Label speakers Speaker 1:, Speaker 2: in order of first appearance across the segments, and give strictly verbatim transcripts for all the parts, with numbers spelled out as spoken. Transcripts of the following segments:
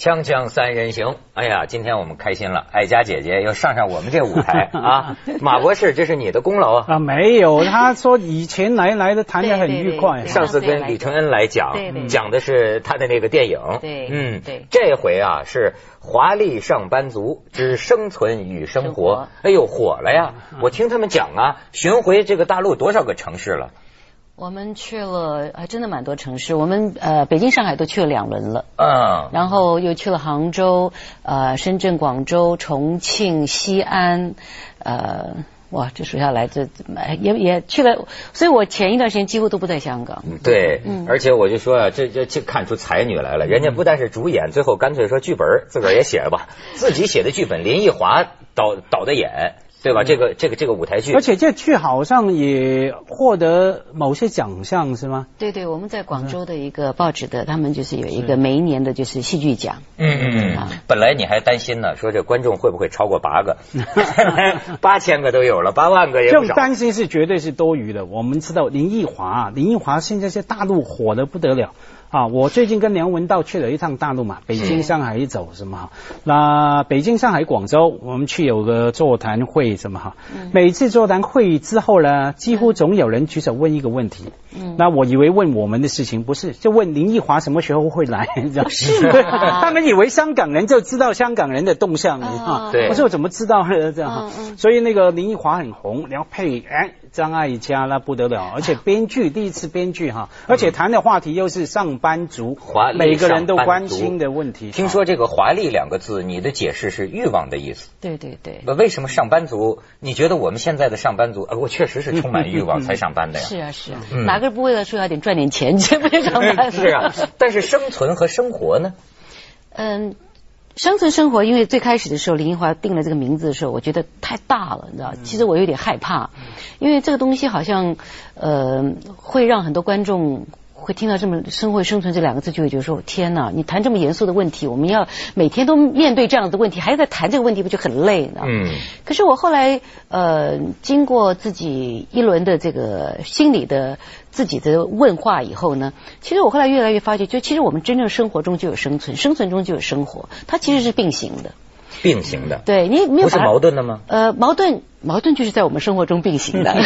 Speaker 1: 锵锵三人行，哎呀，今天我们开心了，爱佳姐姐又上上我们这舞台啊！马博士，这是你的功劳啊！
Speaker 2: 啊，没有，他说以前来来的谈得很愉快。
Speaker 3: 对对对
Speaker 1: 上次跟李承恩来讲，
Speaker 3: 对对
Speaker 1: 讲的是他的那个电影，
Speaker 3: 对，
Speaker 1: 嗯，
Speaker 3: 对，
Speaker 1: 这回啊是华丽上班族之生存与生活，
Speaker 3: 生活
Speaker 1: 哎呦火了呀！我听他们讲啊，巡回这个大陆多少个城市了？
Speaker 3: 我们去了，还真的蛮多城市。我们呃，北京、上海都去了两轮了，
Speaker 1: 嗯，
Speaker 3: 然后又去了杭州、呃，深圳、广州、重庆、西安，呃，哇，这数下来，这也也去了。所以我前一段时间几乎都不在香港。
Speaker 1: 对，
Speaker 3: 嗯，
Speaker 1: 而且我就说啊，这这这看出才女来了。人家不但是主演，最后干脆说剧本自个儿也写吧，自己写的剧本，林奕华导导的演。对吧？这个这个这个舞台剧，
Speaker 2: 而且这剧好像也获得某些奖项，是吗？
Speaker 3: 对对，我们在广州的一个报纸的，他们就是有一个每一年的就是戏剧奖。
Speaker 1: 嗯嗯嗯。本来你还担心呢，说这观众会不会超过八个？八千个都有了，八万个也不少。
Speaker 2: 这种担心是绝对是多余的。我们知道林奕华，林奕华现在在大陆火得不得了。啊，我最近跟梁文道去了一趟大陆嘛，北京、上海一走什么哈，那北京、上海、广州，我们去有个座谈会什么哈，每次座谈会之后呢，几乎总有人举手问一个问题，嗯，那我以为问我们的事情，不是，就问林奕华什么时候会来，你知道
Speaker 3: 是吗？
Speaker 2: 他们以为香港人就知道香港人的动向啊，
Speaker 1: 对，
Speaker 2: 我说我怎么知道呢？这样，所以那个林奕华很红，然后配哎。张艾嘉那不得了，而且编剧第一次编剧哈，而且谈的话题又是上班族，每个人都关心的问题。
Speaker 1: 听说这个华丽两个字，你的解释是欲望的意思。
Speaker 3: 对对对。
Speaker 1: 为什么上班族？你觉得我们现在的上班族，呃，我确实是充满欲望才上班的呀。
Speaker 3: 是啊是啊，嗯、哪个不为了说要点赚点钱才不去上班？
Speaker 1: 是啊，但是生存和生活呢？
Speaker 3: 嗯。生存生活，因为最开始的时候林奕华定了这个名字的时候，我觉得太大了，你知道，其实我有点害怕，因为这个东西好像呃会让很多观众会听到这么生活生存这两个字，就会觉得说天哪，你谈这么严肃的问题，我们要每天都面对这样的问题，还在谈这个问题，不就很累呢？嗯。可是我后来呃经过自己一轮的这个心理的自己的问话以后呢，其实我后来越来越发觉，就其实我们真正生活中就有生存，生存中就有生活，它其实是并行的。
Speaker 1: 并行的。
Speaker 3: 对，你没有
Speaker 1: 不是矛盾的吗？
Speaker 3: 呃，矛盾矛盾就是在我们生活中并行的。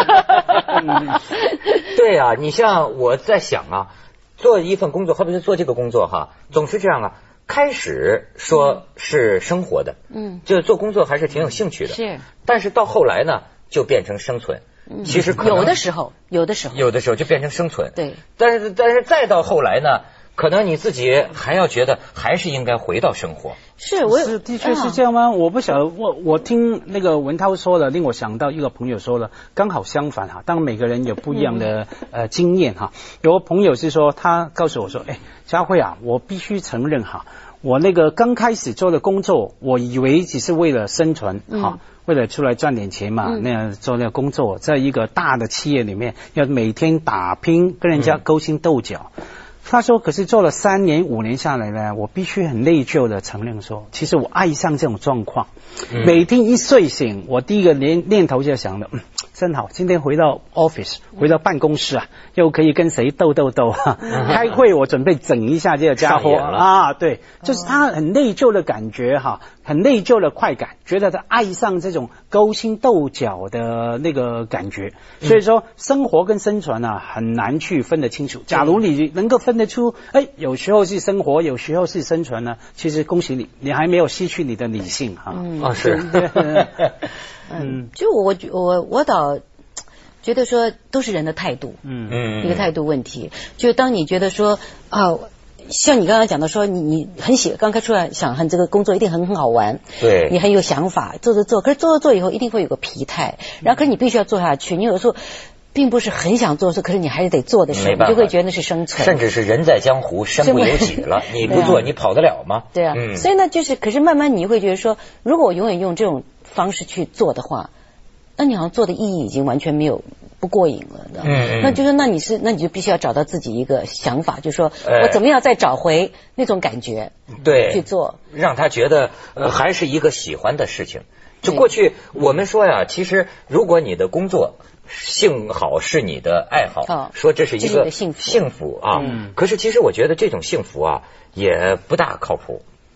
Speaker 1: 对啊，你像我在想啊，做一份工作，或者是做这个工作哈，总是这样啊。开始说是生活的，嗯，就做工作还是挺有兴趣的，
Speaker 3: 是。但
Speaker 1: 是到后来呢，就变成生存。嗯、其实可能
Speaker 3: 有的时候，有的时候，
Speaker 1: 有的时候就变成生存。
Speaker 3: 对。
Speaker 1: 但是但是再到后来呢？可能你自己还要觉得还是应该回到生活。
Speaker 3: 是，我
Speaker 2: 是的确是这样吗？啊、我不晓得，我我听那个文涛说了，令我想到一个朋友说了，刚好相反哈。当然每个人有不一样的、嗯、呃经验哈。有个朋友是说，他告诉我说，哎，佳慧啊，我必须承认哈，我那个刚开始做的工作，我以为只是为了生存哈。嗯为了出来赚点钱嘛，嗯、那样做那个工作，在一个大的企业里面，要每天打拼，跟人家勾心斗角。嗯他说可是做了三年五年下来呢，我必须很内疚的承认说，其实我爱上这种状况、嗯、每天一睡醒，我第一个念念头就想了、嗯、真好，今天回到 office 回到办公室啊，又可以跟谁斗斗斗啊、嗯、开会我准备整一下这个家伙啊，对，就是他很内疚的感觉哈，很内疚的快感，觉得他爱上这种勾心斗角的那个感觉，所以说生活跟生存啊很难去分得清楚。假如你能够分得出，哎，有时候是生活，有时候是生存呢，其实恭喜你，你还没有失去你的理性哈。
Speaker 3: 嗯，
Speaker 1: 啊是，
Speaker 3: 嗯，就我我我倒觉得说都是人的态度，嗯嗯，一个态度问题。就当你觉得说啊。像你刚刚讲的说，你你很喜刚开出来想很这个工作一定很很好玩，
Speaker 1: 对，
Speaker 3: 你很有想法，做着做，可是做着做以后一定会有个疲态，然后可是你必须要做下去，你有时候并不是很想做事，可是你还是得做的时候，你就会觉得那是生存，
Speaker 1: 甚至是人在江湖身不由己了，你不做你跑得了吗？
Speaker 3: 对啊，嗯、所以呢，就是可是慢慢你会觉得说，如果我永远用这种方式去做的话，那你好像做的意义已经完全没有。不过瘾了，嗯嗯，那就是那你是那你就必须要找到自己一个想法，就是说我怎么样再找回那种感觉，
Speaker 1: 对，
Speaker 3: 去做，
Speaker 1: 让他觉得呃还是一个喜欢的事情。就过去我们说呀，其实如果你的工作幸好是你的爱好，哦、说这是一个
Speaker 3: 幸福
Speaker 1: 幸福啊，嗯，可是其实我觉得这种幸福啊也不大靠谱。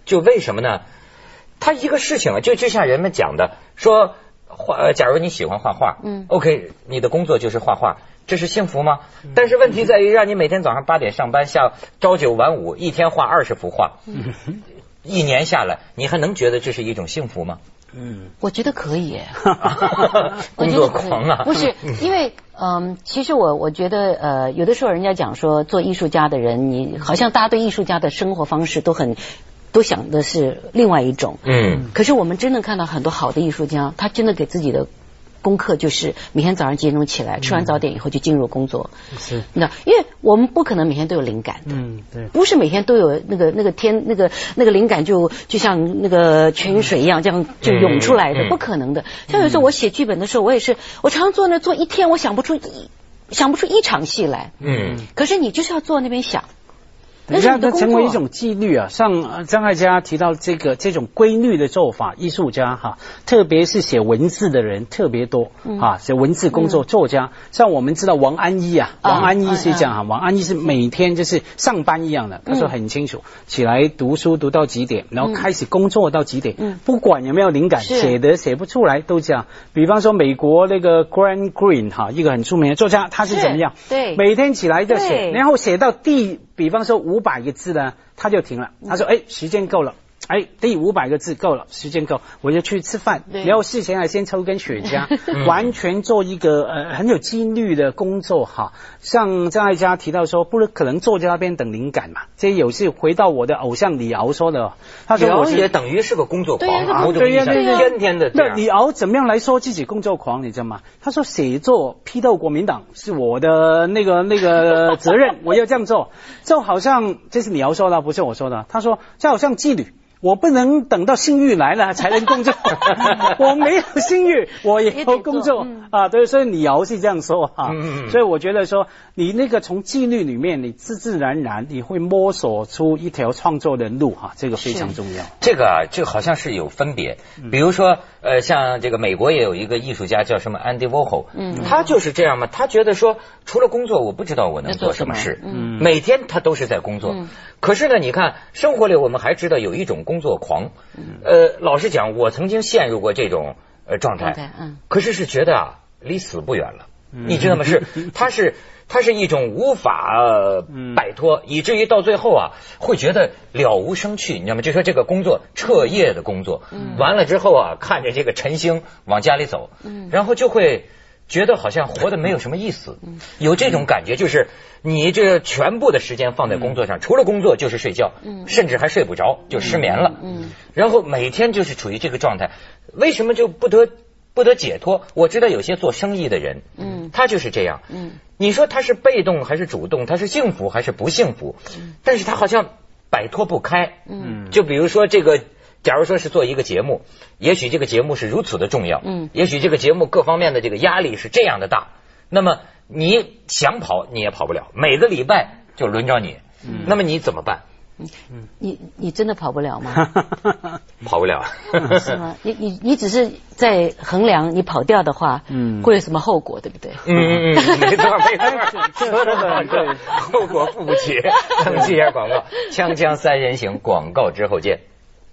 Speaker 1: 就为什么呢？他一个事情啊，就就像人们讲的，说画，呃，假如你喜欢画画，嗯 ，OK， 你的工作就是画画，这是幸福吗？但是问题在于，让你每天早上八点上班，下朝九晚五，一天画二十幅画，嗯，一年下来，你还能觉得这是一种幸福吗？
Speaker 3: 嗯，我觉得可以耶。
Speaker 1: 工作狂啊！
Speaker 3: 不是，因为嗯，其实我我觉得呃，有的时候人家讲说做艺术家的人，你好像大家对艺术家的生活方式都很。都想的是另外一种，嗯，可是我们真的看到很多好的艺术家，他真的给自己的功课就是每天早上几点钟起来，吃完早点以后就进入工作，
Speaker 2: 是，
Speaker 3: 那因为我们不可能每天都有灵感的，嗯，对，不是每天都有那个那个天那个那个灵感就就像那个泉水一样这样就涌出来的，嗯、不可能的。像有时候我写剧本的时候，我也是，我常常坐那坐一天，我想不出一想不出一场戏来，嗯，可是你就是要坐那边想。
Speaker 2: 你让它成为一种纪律啊，像张艾嘉提到这个这种规律的做法，艺术家哈，特别是写文字的人特别多啊，写文字工作作家，像我们知道王安忆啊，王安忆是这样啊，王安忆是每天就是上班一样的，他说很清楚，起来读书读到几点，然后开始工作到几点，不管有没有灵感，写得写不出来都这样。比方说美国那个 Graham Greene 哈，一个很著名的作家，他是怎么样？对，每天起来就写，然后写到第。比方说五百个字呢，他就停了。他说：“哎，时间够了，哎，第五百个字够了，时间够，我就去吃饭。然后事前还先抽根雪茄，完全做一个呃很有纪律的工作哈。像张艾嘉提到说，不是可能坐在那边等灵感嘛？这有是回到我的偶像李敖说的，他说我是
Speaker 1: 也等于是个工作狂啊，
Speaker 2: 对呀对呀，
Speaker 1: 天天的。
Speaker 2: 那李敖怎么样来说自己工作狂？你知道吗？他说写作批斗国民党是我的那个那个责任，我要这样做。”就好像这是李敖说的，不是我说的。他说就好像纪律，我不能等到性欲来了才能工作，我没有性欲，我也要工作、嗯、啊。对，所以李敖是这样说啊。嗯嗯所以我觉得说，你那个从纪律里面，你自自然然你会摸索出一条创作的路哈、啊，这个非常重要。
Speaker 1: 这个啊，这个好像是有分别。比如说，呃，像这个美国也有一个艺术家叫什么 Andy Warhol， 嗯，他就是这样嘛。他觉得说，除了工作，我不知道我能做什么事。嗯，每天他都是在工作。嗯、可是呢，你看生活里我们还知道有一种工作狂。呃，老实讲，我曾经陷入过这种呃状态。嗯，可是是觉得啊，离死不远了。你知道吗？是，它是。它是一种无法、呃、摆脱，以至于到最后啊，会觉得了无生趣，你知道吗？就说这个工作彻夜的工作，嗯、完了之后啊，看着这个晨星往家里走，嗯、然后就会觉得好像活得没有什么意思，嗯、有这种感觉，就是你这全部的时间放在工作上，嗯、除了工作就是睡觉，嗯、甚至还睡不着，就失眠了，嗯嗯、然后每天就是处于这个状态，为什么就不得？不得解脱。我知道有些做生意的人，嗯，他就是这样，嗯，你说他是被动还是主动，他是幸福还是不幸福，嗯，但是他好像摆脱不开，嗯，就比如说这个，假如说是做一个节目，也许这个节目是如此的重要，嗯，也许这个节目各方面的这个压力是这样的大，那么你想跑你也跑不了，每个礼拜就轮着你，嗯，那么你怎么办？
Speaker 3: 嗯，你你真的跑不了吗？
Speaker 1: 跑不了，
Speaker 3: 是吗？你你你只是在衡量你跑掉的话，嗯，会有什么后果，对不对？
Speaker 1: 嗯嗯嗯，没错没错，说的很对，后果付不起。登记一下广告，锵锵三人行，广告之后见。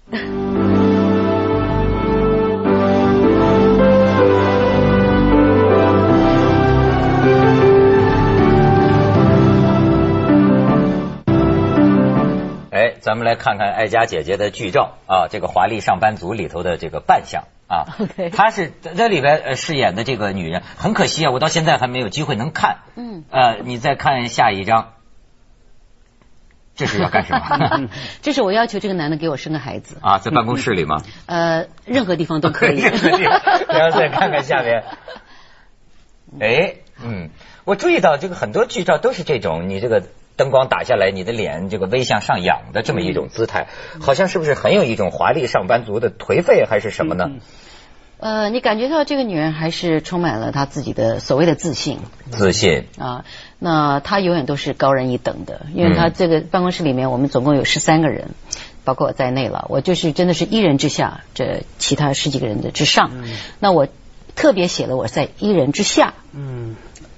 Speaker 1: 哎，咱们来看看艾嘉姐姐的剧照啊，这个华丽上班族里头的这个扮相啊， okay. 她是在里边呃饰演的这个女人，很可惜啊，我到现在还没有机会能看。嗯，呃，你再看下一张，这是要干什么？
Speaker 3: 这是我要求这个男的给我生个孩子
Speaker 1: 啊，在办公室里吗？
Speaker 3: 呃，任何地方都可以。
Speaker 1: 任何地方，然后再看看下面。哎，嗯，我注意到这个很多剧照都是这种，你这个。灯光打下来，你的脸这个微向上仰的这么一种姿态，嗯、好像是不是很有一种华丽上班族的颓废，还是什么呢？
Speaker 3: 呃，你感觉到这个女人还是充满了她自己的所谓的自信。
Speaker 1: 自信
Speaker 3: 啊，那她永远都是高人一等的，因为她这个办公室里面，我们总共有十三个人，包括我在内了，我就是真的是一人之下，这其他十几个人的之上。嗯、那我特别写了我在一人之下。嗯。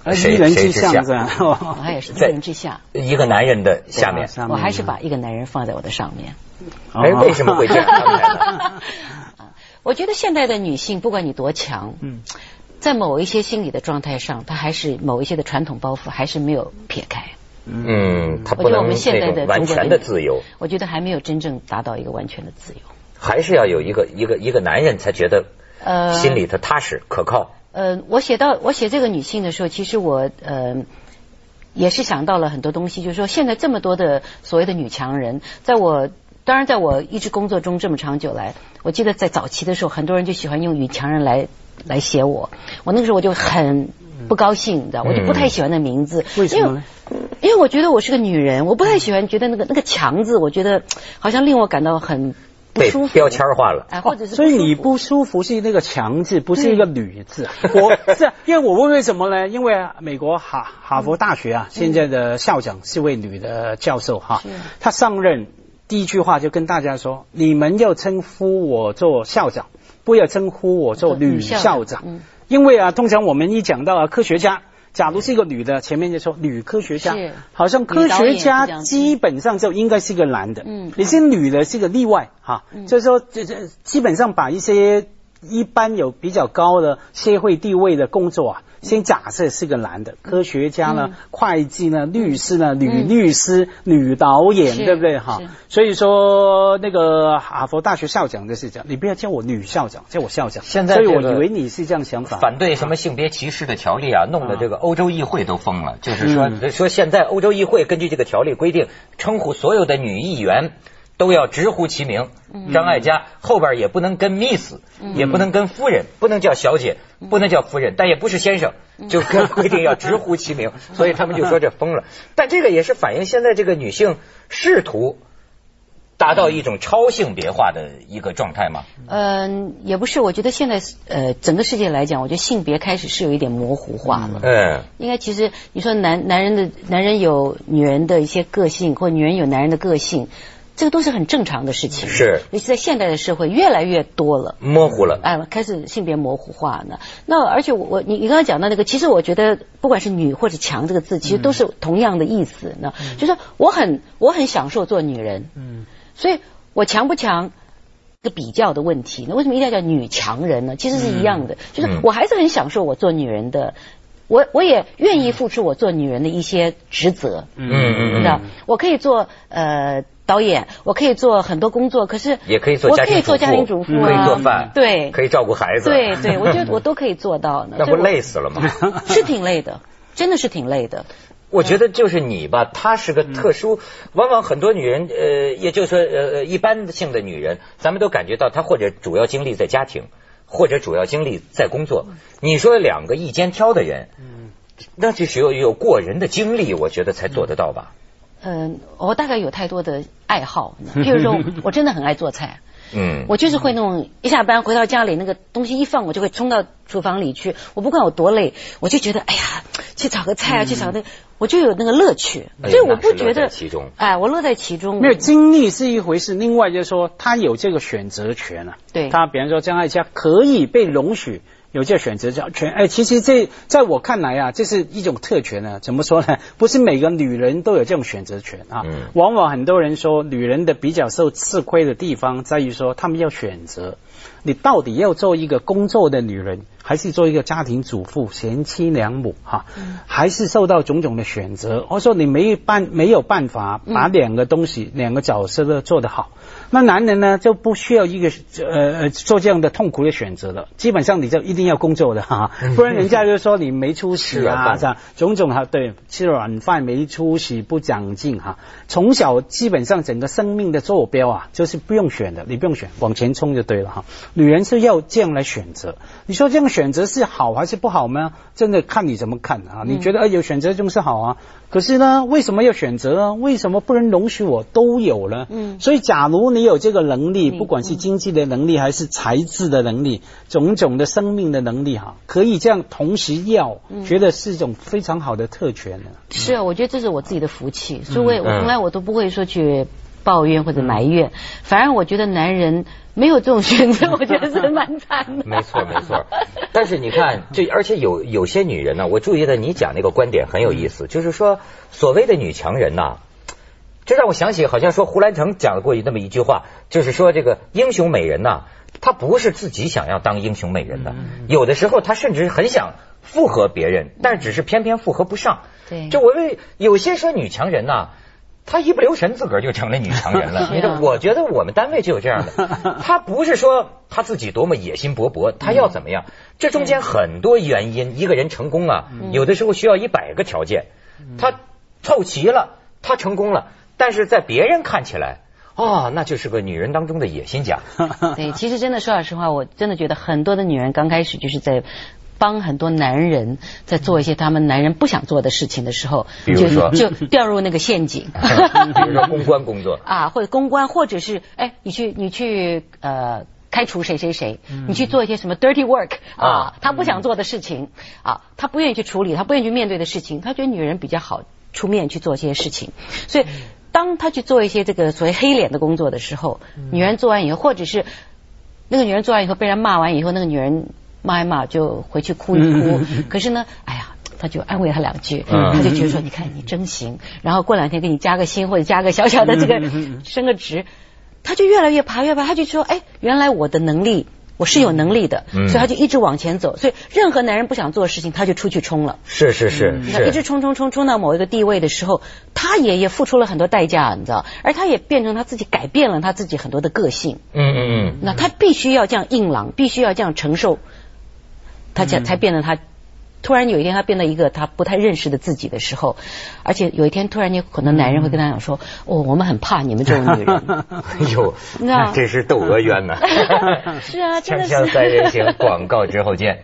Speaker 1: 谁
Speaker 2: 一人之
Speaker 1: 谁之下？
Speaker 3: 我也是一人之下，
Speaker 1: 一个男人的下面。
Speaker 3: 我还是把一个男人放在我的上面。
Speaker 1: 哎，为什么会这样安排呢？
Speaker 3: 我觉得现代的女性，不管你多强，嗯，在某一些心理的状态上，她还是某一些的传统包袱还是没有撇开。
Speaker 1: 嗯，她不能那种完全的自由。
Speaker 3: 我觉得还没有真正达到一个完全的自由。
Speaker 1: 还是要有一个一个一个男人才觉得，呃，心里头踏实可靠。
Speaker 3: 呃，我写到我写这个女性的时候，其实我呃也是想到了很多东西，就是说现在这么多的所谓的女强人，在我。当然，在我一直工作中这么长久来，我记得在早期的时候，很多人就喜欢用女强人来来写我。我那个时候我就很不高兴，你知道，我就不太喜欢那名字。
Speaker 2: 为什么呢？
Speaker 3: 因为我觉得我是个女人，我不太喜欢觉得那个那个强字，我觉得好像令我感到很不舒服，
Speaker 1: 被标签化了。
Speaker 3: 哎，或者是
Speaker 2: 所以你不舒服是那个强字，不是一个女字。我是因为我问为什么呢？因为美国哈哈佛大学啊，现在的校长是位女的教授哈，她上任。第一句话就跟大家说，你们要称呼我做校长，不要称呼我做女校长。嗯、因为啊，通常我们一讲到啊科学家，假如是一个女的，前面就说女科学家，好像科学家基本上就应该是个男的。嗯，你是女的是个例外哈。嗯、就是说，这这基本上把一些一般有比较高的社会地位的工作啊。先假设是个男的，科学家呢、嗯、会计呢、律师呢、女律师、嗯、女导演，对不对哈？所以说那个哈佛大学校长就是这样，你不要叫我女校长，叫我校长。
Speaker 1: 现在、
Speaker 2: 这个、所以我以为你是这样想法。
Speaker 1: 反对什么性别歧视的条例啊，弄得这个欧洲议会都疯了。嗯、就是说、嗯、说现在欧洲议会根据这个条例规定，称呼所有的女议员。都要直呼其名，张艾嘉后边也不能跟 Miss，、嗯、也不能跟夫人，不能叫小姐，不能叫夫人，但也不是先生，就规定要直呼其名，所以他们就说这疯了。但这个也是反映现在这个女性试图达到一种超性别化的一个状态吗？
Speaker 3: 嗯、呃，也不是，我觉得现在呃整个世界来讲，我觉得性别开始是有一点模糊化了。嗯，应该其实你说男男人的男人有女人的一些个性，或女人有男人的个性。这个都是很正常的事情，
Speaker 1: 是，
Speaker 3: 尤其在现代的社会越来越多了，
Speaker 1: 模糊了，
Speaker 3: 哎，开始性别模糊化呢。那而且我你你刚刚讲到那个，其实我觉得不管是女或者强这个字，其实都是同样的意思呢。嗯、就是我很我很享受做女人，嗯，所以我强不强个比较的问题，那为什么一定要叫女强人呢？其实是一样的，嗯、就是我还是很享受我做女人的。我我也愿意付出我做女人的一些职责，嗯嗯，你知道，我可以做呃导演，我可以做很多工作，可是
Speaker 1: 也可以做家庭主妇，
Speaker 3: 我可以做家庭主妇、啊，
Speaker 1: 可以做饭，
Speaker 3: 对，
Speaker 1: 可以照顾孩子，
Speaker 3: 对对，我觉得我都可以做到呢。
Speaker 1: 那不累死了吗？
Speaker 3: 是挺累的，真的是挺累的。
Speaker 1: 我觉得就是你吧，她是个特殊，往往很多女人，呃，也就是说，呃，一般性的女人，咱们都感觉到她或者主要精力在家庭。或者主要精力在工作，你说两个一肩挑的人，嗯，那就是有有过人的精力，我觉得才做得到吧。
Speaker 3: 嗯，我大概有太多的爱好，譬如说，我真的很爱做菜，嗯，我就是会那种一下班回到家里，那个东西一放，我就会冲到厨房里去，我不管有多累，我就觉得哎呀，去炒个菜啊，去炒那个。我就有那个乐趣，所以我不觉得，哎，我乐在其中。
Speaker 2: 没有精力是一回事，另外就是说他有这个选择权啊。
Speaker 3: 对，
Speaker 2: 他比方说张艾嘉可以被容许有这个选择权，哎，其实这在我看来啊，这是一种特权啊。怎么说呢？不是每个女人都有这种选择权啊。嗯、往往很多人说，女人的比较受吃亏的地方在于说，她们要选择。你到底要做一个工作的女人，还是做一个家庭主妇、贤妻良母哈？嗯、还是受到种种的选择。我说你没办没有办法把两个东西、嗯、两个角色都做得好。那男人呢就不需要一个呃做这样的痛苦的选择了，基本上你就一定要工作的哈，不然人家就说你没出息啊，这样种种哈，对，吃软饭没出息不长进哈。从小基本上整个生命的坐标啊，就是不用选的，你不用选，往前冲就对了哈。女人是要这样来选择，你说这样选择是好还是不好吗？真的看你怎么看啊。你觉得、嗯、有选择就是好啊，可是呢，为什么要选择呢？为什么不能容许我都有呢？嗯，所以假如你有这个能力，不管是经济的能力还是才智的能力，种种的生命的能力哈，可以这样同时要，嗯、觉得是一种非常好的特权呢。
Speaker 3: 是啊，我觉得这是我自己的福气，所以我我从来我都不会说去抱怨或者埋怨，嗯、反而我觉得男人没有这种选择，我觉得是蛮惨的。
Speaker 1: 没错没错。 但是你看，这而且有有些女人呢，我注意到你讲那个观点很有意思，就是说所谓的女强人呐，这让我想起好像说胡兰成讲过那么一句话，就是说这个英雄美人呐，她不是自己想要当英雄美人的，有的时候她甚至很想附和别人，但只是偏偏附和不上。
Speaker 3: 对，
Speaker 1: 就我为有些说女强人呐，她一不留神自个儿就成了女强人了。你说，我觉得我们单位就有这样的，她不是说她自己多么野心勃勃，她要怎么样？这中间很多原因，一个人成功啊，有的时候需要一百个条件，她凑齐了，她成功了，但是在别人看起来，哦，那就是个女人当中的野心家。
Speaker 3: 对，其实真的说老实话，我真的觉得很多的女人刚开始就是在帮很多男人在做一些他们男人不想做的事情的时候，
Speaker 1: 比如说
Speaker 3: 就就掉入那个陷阱。
Speaker 1: 比如说公关工作
Speaker 3: 啊，或者公关，或者是哎，你去你去呃开除谁谁谁，你去做一些什么 dirty work 啊，他不想做的事情啊，他不愿意去处理，他不愿意去面对的事情，他觉得女人比较好出面去做这些事情，所以当他去做一些这个所谓黑脸的工作的时候，女人做完以后，或者是那个女人做完以后被人骂完以后，那个女人骂一骂就回去哭一哭，可是呢，哎呀，他就安慰他两句，他就觉得说，你看你真行，然后过两天给你加个薪或者加个小小的这个升个职，他就越来越爬越爬，他就说，哎，原来我的能力。我是有能力的，所以他就一直往前走。所以任何男人不想做的事情，他就出去冲了。
Speaker 1: 是是是，
Speaker 3: 一直冲冲冲冲到某一个地位的时候，他也也付出了很多代价，你知道，而他也变成他自己改变了他自己很多的个性。
Speaker 1: 嗯嗯嗯。
Speaker 3: 那他必须要这样硬朗，必须要这样承受，他才才变得他。突然有一天他变得一个他不太认识的自己的时候，而且有一天突然间可能男人会跟他讲说，哦，我们很怕你们这种女人。
Speaker 1: 哎呦，那真是窦娥冤呐。
Speaker 3: 是啊，真的是。
Speaker 1: 锵锵三人行，广告之后见。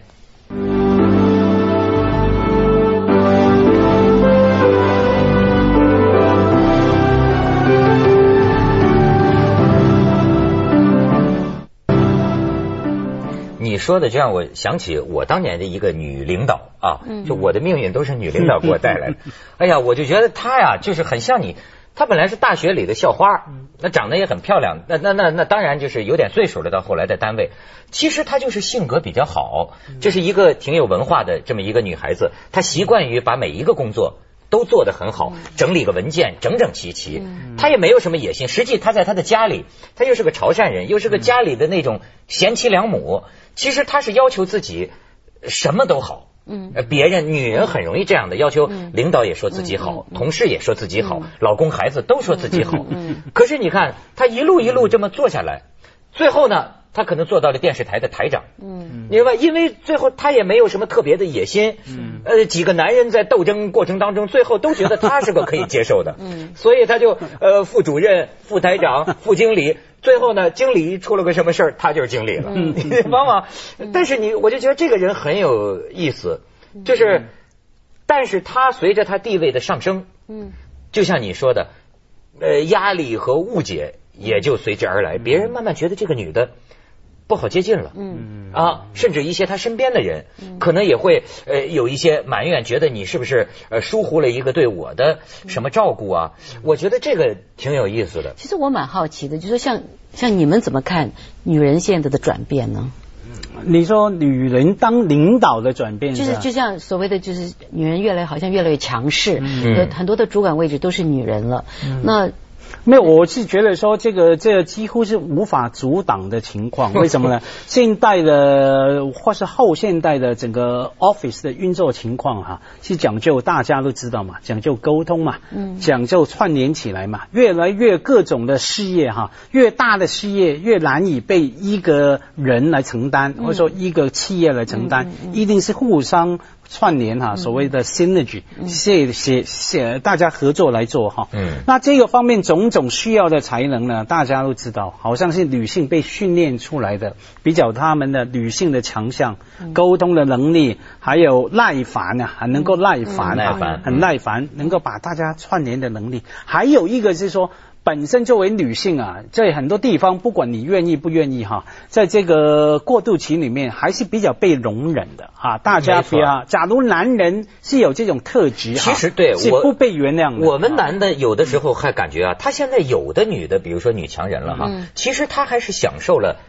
Speaker 1: 你说的这让我想起我当年的一个女领导啊，就我的命运都是女领导给我带来的。哎呀，我就觉得她呀，就是很像你。她本来是大学里的校花，那长得也很漂亮，那那那那当然就是有点岁数了，到后来在单位。其实她就是性格比较好，这是一个挺有文化的这么一个女孩子，她习惯于把每一个工作都做得很好，整理个文件整整齐齐，她也没有什么野心。实际她在她的家里，她又是个潮汕人，又是个家里的那种贤妻良母。其实她是要求自己什么都好，嗯，别人女人很容易这样的要求，领导也说自己好，同事也说自己好，老公孩子都说自己好。可是你看她一路一路这么做下来，最后呢，她可能做到了电视台的台长。嗯，明白？因为最后她也没有什么特别的野心。嗯，呃，几个男人在斗争过程当中，最后都觉得她是个可以接受的。嗯，所以她就呃副主任、副台长、副经理。最后呢，经理出了个什么事儿，他就是经理了。嗯，往往，但是你，我就觉得这个人很有意思，就是，但是他随着他地位的上升，嗯，就像你说的，呃，压力和误解也就随之而来，别人慢慢觉得这个女的不好接近了，嗯啊，甚至一些他身边的人，可能也会呃有一些埋怨，觉得你是不是呃疏忽了一个对我的什么照顾啊？我觉得这个挺有意思的。
Speaker 3: 其实我蛮好奇的，就是像像你们怎么看女人现在的转变呢？
Speaker 2: 你说女人当领导的转变，
Speaker 3: 就是就像所谓的就是女人越来好像越来越强势，嗯，很多的主管位置都是女人了，嗯，那。
Speaker 2: 没有，我是觉得说这个这个几乎是无法阻挡的情况。为什么呢？现代的或是后现代的整个 office 的运作情况哈，啊，是讲究大家都知道嘛，讲究沟通嘛，嗯，讲究串联起来嘛。越来越各种的事业哈，越大的事业越难以被一个人来承担，嗯，或者说一个企业来承担，嗯嗯嗯，一定是互相串联哈，所谓的 synergy， 写写写大家合作来做哈。嗯，那这个方面种种需要的才能呢，大家都知道，好像是女性被训练出来的，比较他们的女性的强项，沟通的能力，还有耐烦啊，很能够耐烦啊，
Speaker 1: 嗯，
Speaker 2: 很耐烦，能够把大家串联的能力。还有一个是说，本身作为女性啊，在很多地方，不管你愿意不愿意哈，在这个过渡期里面，还是比较被容忍的啊。大家比啊，假如男人是有这种特质，
Speaker 1: 其实对
Speaker 2: 是不被原谅的。
Speaker 1: 我们男的有的时候还感觉啊，他现在有的女的，比如说女强人了哈，嗯，其实她还是享受了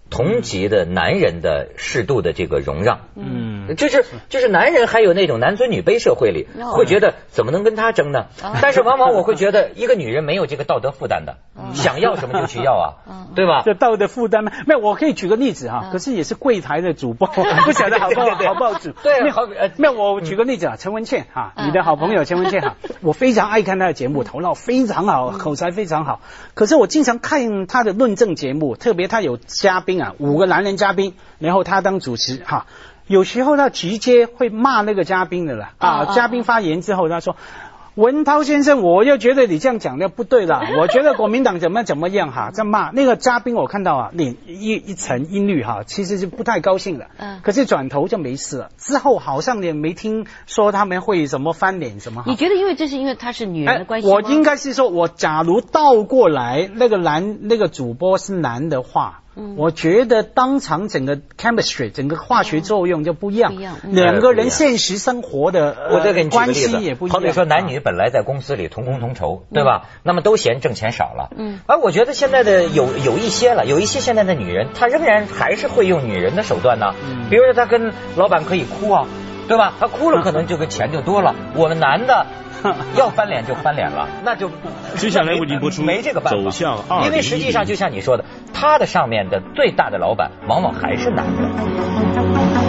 Speaker 1: 同级的男人的适度的这个容让。
Speaker 2: 嗯，
Speaker 1: 就是就是男人还有那种男尊女卑社会里会觉得怎么能跟他争呢？但是往往我会觉得一个女人没有这个道德负担的，想要什么就去要啊，对吧？
Speaker 2: 这道德负担没有，我可以举个例子哈，可是也是柜台的主播，不晓得好不好好不好举？
Speaker 1: 对，
Speaker 2: 好，没有，我举个例子啊，陈文茜哈，你的好朋友陈文茜哈，我非常爱看她的节目，头脑非常好，口才非常好。可是我经常看她的论证节目，特别她有嘉宾啊，五个男人嘉宾，然后她当主持哈。有时候他直接会骂那个嘉宾的了啊！嘉宾发言之后，他说：“文涛先生，我又觉得你这样讲的不对了，我觉得国民党怎么怎么样哈。”这样骂那个嘉宾，我看到啊，脸一一沉一绿哈，其实是不太高兴的。嗯。可是转头就没事了，之后好像也没听说他们会什么翻脸什么。
Speaker 3: 你觉得因为这是因为他是女人的关系吗？
Speaker 2: 我应该是说，我假如倒过来，那个男那个主播是男的话。嗯，我觉得当场整个 chemistry 整个化学作用就不一样，两个人现实生活的
Speaker 1: 我再给你举个例子，
Speaker 2: 也不一样。
Speaker 1: 好比说男女本来在公司里同工同酬，对吧？那么都嫌挣钱少了，嗯，而我觉得现在的有有一些了，有一些现在的女人，她仍然还是会用女人的手段呢，比如说她跟老板可以哭啊，对吧？她哭了可能这个钱就多了，我们男的。要翻脸就翻脸了，那就
Speaker 4: 接下来为您播出
Speaker 1: 没这个办法，
Speaker 4: 走向二零一零，
Speaker 1: 因为实际上就像你说的，他的上面的最大的老板往往还是男的。